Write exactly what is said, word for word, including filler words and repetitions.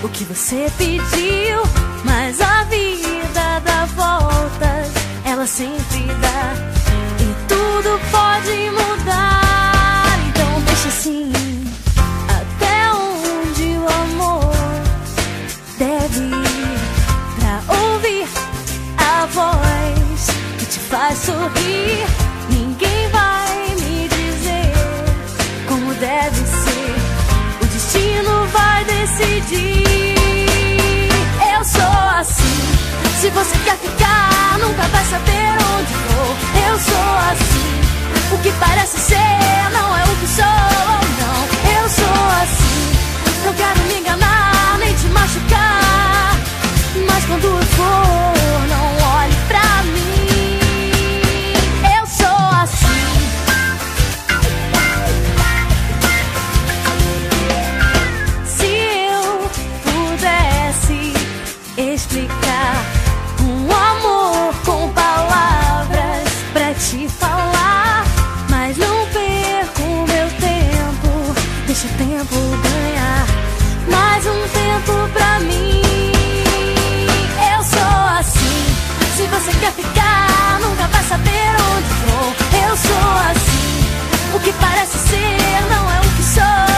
o que você pediu, mas a vida dá voltas, ela sempre dá, e tudo pode mudar. Então deixa assim, até onde o amor deve ir, pra ouvir a voz que te faz sorrir. Ninguém vai me dizer como deve ser, o destino vai decidir. Eu sou assim, se você quer ficar, nunca vai saber onde vou. Eu sou assim, o que parece ser não é o que sou, não. Eu sou assim, não quero me enganar, nem te machucar, mas quando eu for, não olhe pra mim. Eu sou assim. Se eu pudesse explicar um amor com palavras pra te falar, mas não perco meu tempo, deixa o tempo ganhar mais um tempo pra mim. Eu sou assim, se você quer ficar, nunca vai saber onde vou. Eu sou assim, o que parece ser não é o que sou.